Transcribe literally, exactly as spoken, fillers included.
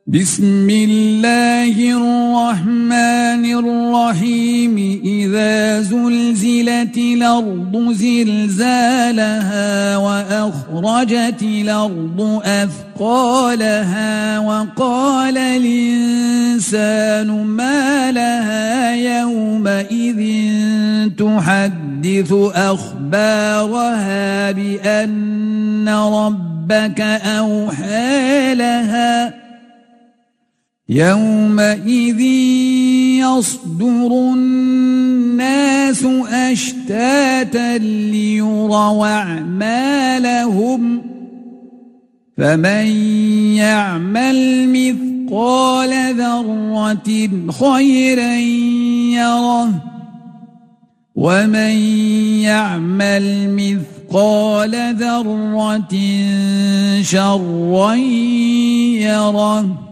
بسم الله الرحمن الرحيم إذا زلزلت الأرض زلزالها وأخرجت الأرض أثقالها وقال الإنسان ما لها يومئذ تحدث أخبارها بأن ربك أوحى لها يومئذ يصدر الناس أشتاتا ليروا أعمالهم فمن يعمل مثقال ذرة خيرا يره ومن يعمل مثقال ذرة شرا يره.